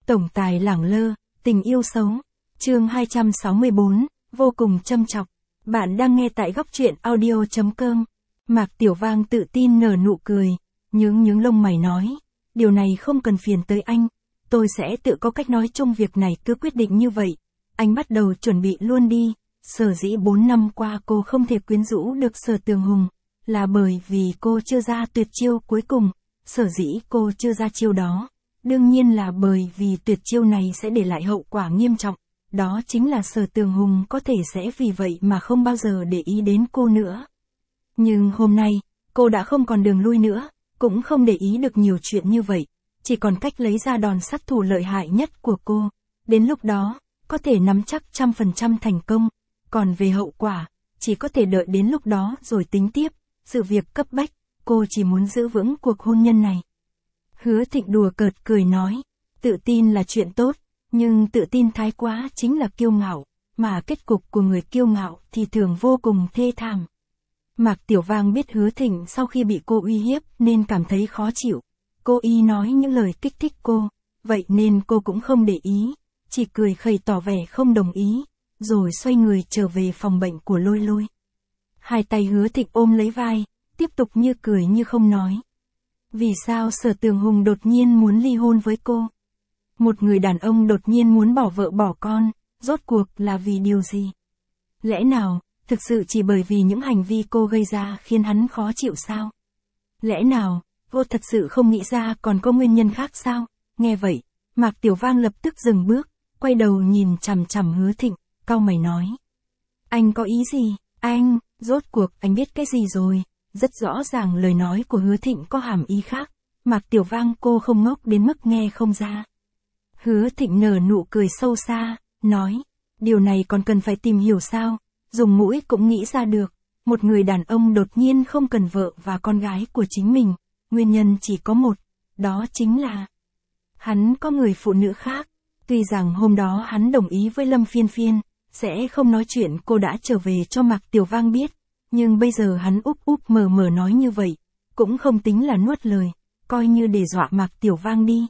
Tổng tài lẳng lơ, tình yêu xấu. Chương 264, vô cùng châm chọc. Bạn đang nghe tại góc truyện audio.com. Mạc Tiểu Vang tự tin nở nụ cười, nhướng lông mày nói, điều này không cần phiền tới anh, tôi sẽ tự có cách, nói chung việc này cứ quyết định như vậy. Anh bắt đầu chuẩn bị luôn đi. Sở dĩ 4 năm qua cô không thể quyến rũ được Sở Tường Hùng, là bởi vì cô chưa ra tuyệt chiêu cuối cùng. Sở dĩ cô chưa ra chiêu đó, đương nhiên là bởi vì tuyệt chiêu này sẽ để lại hậu quả nghiêm trọng. Đó chính là Sở Tường Hùng có thể sẽ vì vậy mà không bao giờ để ý đến cô nữa. Nhưng hôm nay, cô đã không còn đường lui nữa, cũng không để ý được nhiều chuyện như vậy, chỉ còn cách lấy ra đòn sát thủ lợi hại nhất của cô. Đến lúc đó, có thể nắm chắc 100% thành công, còn về hậu quả, chỉ có thể đợi đến lúc đó rồi tính tiếp. Sự việc cấp bách, cô chỉ muốn giữ vững cuộc hôn nhân này. Hứa Thịnh đùa cợt cười nói, tự tin là chuyện tốt, nhưng tự tin thái quá chính là kiêu ngạo, mà kết cục của người kiêu ngạo thì thường vô cùng thê thảm. Mạc Tiểu Vang biết Hứa Thịnh sau khi bị cô uy hiếp nên cảm thấy khó chịu. Cô y nói những lời kích thích cô, vậy nên cô cũng không để ý, chỉ cười khẩy tỏ vẻ không đồng ý, rồi xoay người trở về phòng bệnh của Lôi Lôi. Hai tay Hứa Thịnh ôm lấy vai, tiếp tục như cười như không nói. Vì sao Sở Tường Hùng đột nhiên muốn ly hôn với cô? Một người đàn ông đột nhiên muốn bỏ vợ bỏ con, rốt cuộc là vì điều gì? Lẽ nào, thực sự chỉ bởi vì những hành vi cô gây ra khiến hắn khó chịu sao? Lẽ nào, cô thật sự không nghĩ ra còn có nguyên nhân khác sao? Nghe vậy, Mạc Tiểu Vang lập tức dừng bước, quay đầu nhìn chằm chằm Hứa Thịnh, cau mày nói. Anh có ý gì? Anh, rốt cuộc anh biết cái gì rồi? Rất rõ ràng lời nói của Hứa Thịnh có hàm ý khác, Mạc Tiểu Vang cô không ngốc đến mức nghe không ra. Hứa Thịnh nở nụ cười sâu xa, nói, điều này còn cần phải tìm hiểu sao? Dùng mũi cũng nghĩ ra được, một người đàn ông đột nhiên không cần vợ và con gái của chính mình, nguyên nhân chỉ có một, đó chính là hắn có người phụ nữ khác. Tuy rằng hôm đó hắn đồng ý với Lâm Phiên Phiên, sẽ không nói chuyện cô đã trở về cho Mạc Tiểu Vang biết, nhưng bây giờ hắn úp mờ nói như vậy, cũng không tính là nuốt lời, coi như để dọa Mạc Tiểu Vang đi.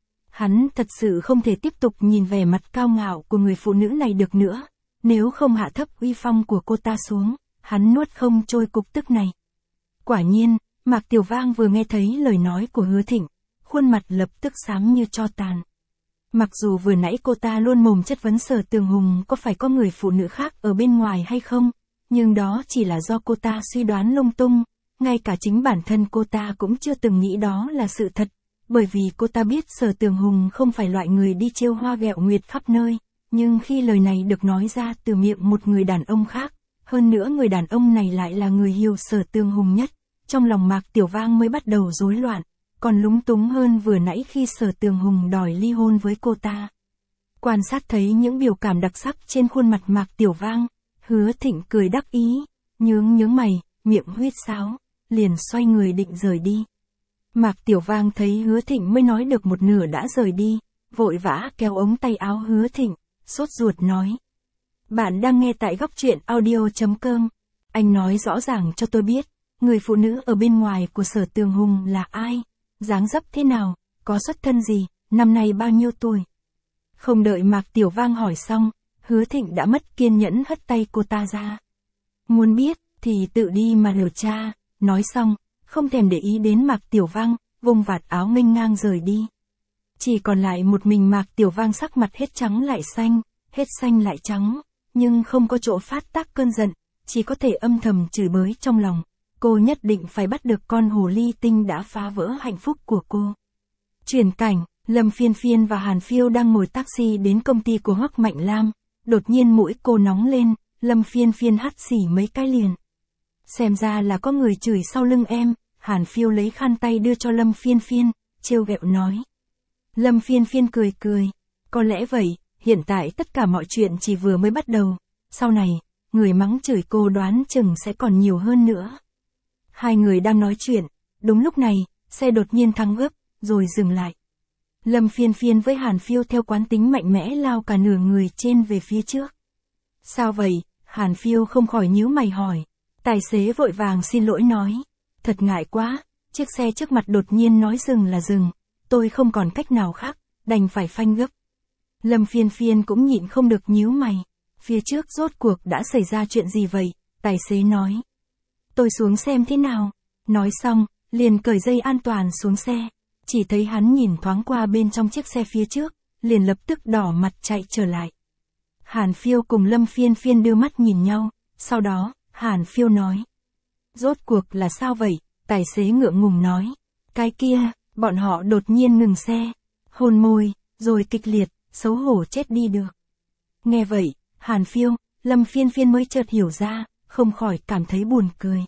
Hắn thật sự không thể tiếp tục nhìn vẻ mặt cao ngạo của người phụ nữ này được nữa, nếu không hạ thấp uy phong của cô ta xuống, hắn nuốt không trôi cục tức này. Quả nhiên, Mạc Tiểu Vang vừa nghe thấy lời nói của Hứa Thịnh, khuôn mặt lập tức xám như tro tàn. Mặc dù vừa nãy cô ta luôn mồm chất vấn Sở Tường Hùng có phải có người phụ nữ khác ở bên ngoài hay không, nhưng đó chỉ là do cô ta suy đoán lung tung, ngay cả chính bản thân cô ta cũng chưa từng nghĩ đó là sự thật, bởi vì cô ta biết Sở Tường Hùng không phải loại người đi trêu hoa ghẹo nguyệt khắp nơi, nhưng khi lời này được nói ra từ miệng một người đàn ông khác, hơn nữa người đàn ông này lại là người hiểu Sở Tường Hùng nhất, trong lòng Mạc Tiểu Vang mới bắt đầu rối loạn, còn lúng túng hơn vừa nãy khi Sở Tường Hùng đòi ly hôn với cô ta. Quan sát thấy những biểu cảm đặc sắc trên khuôn mặt Mạc Tiểu Vang, Hứa Thịnh cười đắc ý, nhướng mày, miệng huýt sáo, liền xoay người định rời đi. Mạc Tiểu Vang thấy Hứa Thịnh mới nói được một nửa đã rời đi, vội vã kéo ống tay áo Hứa Thịnh, sốt ruột nói. Bạn đang nghe tại góc truyện audio.com. Anh nói rõ ràng cho tôi biết, người phụ nữ ở bên ngoài của Sở Tường Hùng là ai? Dáng dấp thế nào? Có xuất thân gì? Năm nay bao nhiêu tuổi? Không đợi Mạc Tiểu Vang hỏi xong, Hứa Thịnh đã mất kiên nhẫn hất tay cô ta ra. Muốn biết, thì tự đi mà điều tra. Nói xong, không thèm để ý đến Mạc Tiểu Vang, vung vạt áo nghênh ngang rời đi. Chỉ còn lại một mình Mạc Tiểu Vang sắc mặt hết trắng lại xanh, hết xanh lại trắng, nhưng không có chỗ phát tác cơn giận, chỉ có thể âm thầm chửi bới trong lòng. Cô nhất định phải bắt được con hồ ly tinh đã phá vỡ hạnh phúc của cô. Chuyển cảnh, Lâm Phiên Phiên và Hàn Phiêu đang ngồi taxi đến công ty của Hoắc Mạnh Lam, đột nhiên mũi cô nóng lên, Lâm Phiên Phiên hắt xỉ mấy cái liền. Xem ra là có người chửi sau lưng em, Hàn Phiêu lấy khăn tay đưa cho Lâm Phiên Phiên, trêu ghẹo nói. Lâm Phiên Phiên cười, có lẽ vậy, hiện tại tất cả mọi chuyện chỉ vừa mới bắt đầu, sau này, người mắng chửi cô đoán chừng sẽ còn nhiều hơn nữa. Hai người đang nói chuyện, đúng lúc này, xe đột nhiên thắng gấp, rồi dừng lại. Lâm Phiên Phiên với Hàn Phiêu theo quán tính mạnh mẽ lao cả nửa người trên về phía trước. Sao vậy? Hàn Phiêu không khỏi nhíu mày hỏi. Tài xế vội vàng xin lỗi nói. Thật ngại quá, chiếc xe trước mặt đột nhiên nói dừng là dừng, tôi không còn cách nào khác, đành phải phanh gấp. Lâm Phiên Phiên cũng nhịn không được nhíu mày. Phía trước rốt cuộc đã xảy ra chuyện gì vậy? Tài xế nói. Tôi xuống xem thế nào. Nói xong, liền cởi dây an toàn xuống xe. Chỉ thấy hắn nhìn thoáng qua bên trong chiếc xe phía trước, liền lập tức đỏ mặt chạy trở lại. Hàn Phiêu cùng Lâm Phiên Phiên đưa mắt nhìn nhau, sau đó, Hàn Phiêu nói. Rốt cuộc là sao vậy? Tài xế ngượng ngùng nói. Cái kia, bọn họ đột nhiên ngừng xe, hôn môi, rồi kịch liệt, xấu hổ chết đi được. Nghe vậy, Hàn Phiêu, Lâm Phiên Phiên mới chợt hiểu ra, không khỏi cảm thấy buồn cười.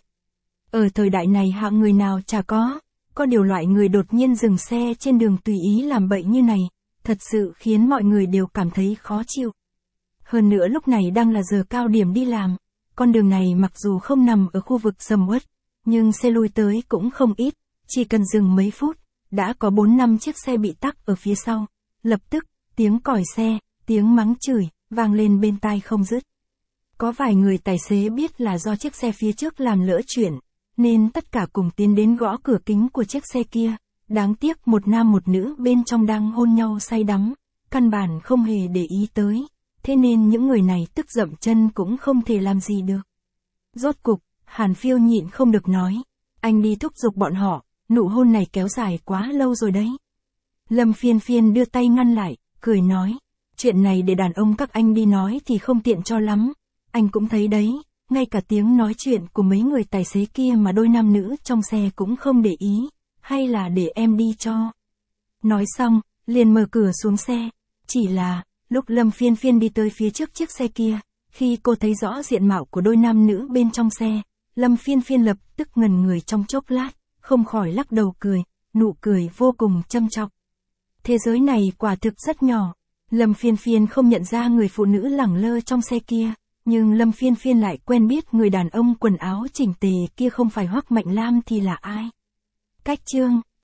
Ở thời đại này hạng người nào chả có điều loại người đột nhiên dừng xe trên đường tùy ý làm bậy như này, thật sự khiến mọi người đều cảm thấy khó chịu. Hơn nữa lúc này đang là giờ cao điểm đi làm, con đường này mặc dù không nằm ở khu vực sầm uất, nhưng xe lui tới cũng không ít, chỉ cần dừng mấy phút, đã có 4-5 chiếc xe bị tắc ở phía sau. Lập tức, tiếng còi xe, tiếng mắng chửi, vang lên bên tai không dứt. Có vài người tài xế biết là do chiếc xe phía trước làm lỡ chuyện, nên tất cả cùng tiến đến gõ cửa kính của chiếc xe kia. Đáng tiếc một nam một nữ bên trong đang hôn nhau say đắm, căn bản không hề để ý tới, thế nên những người này tức dậm chân cũng không thể làm gì được. Rốt cục, Hàn Phiêu nhịn không được nói, anh đi thúc giục bọn họ, nụ hôn này kéo dài quá lâu rồi đấy. Lâm Phiên Phiên đưa tay ngăn lại, cười nói, chuyện này để đàn ông các anh đi nói thì không tiện cho lắm, anh cũng thấy đấy, ngay cả tiếng nói chuyện của mấy người tài xế kia mà đôi nam nữ trong xe cũng không để ý, hay là để em đi cho. Nói xong, liền mở cửa xuống xe, chỉ là, lúc Lâm Phiên Phiên đi tới phía trước chiếc xe kia, khi cô thấy rõ diện mạo của đôi nam nữ bên trong xe, Lâm Phiên Phiên lập tức ngần người trong chốc lát, không khỏi lắc đầu cười, nụ cười vô cùng châm chọc. Thế giới này quả thực rất nhỏ. Lâm Phiên Phiên không nhận ra người phụ nữ lẳng lơ trong xe kia, nhưng Lâm Phiên Phiên lại quen biết người đàn ông quần áo chỉnh tề kia không phải Hoắc Mạnh Lam thì là ai. Cách chương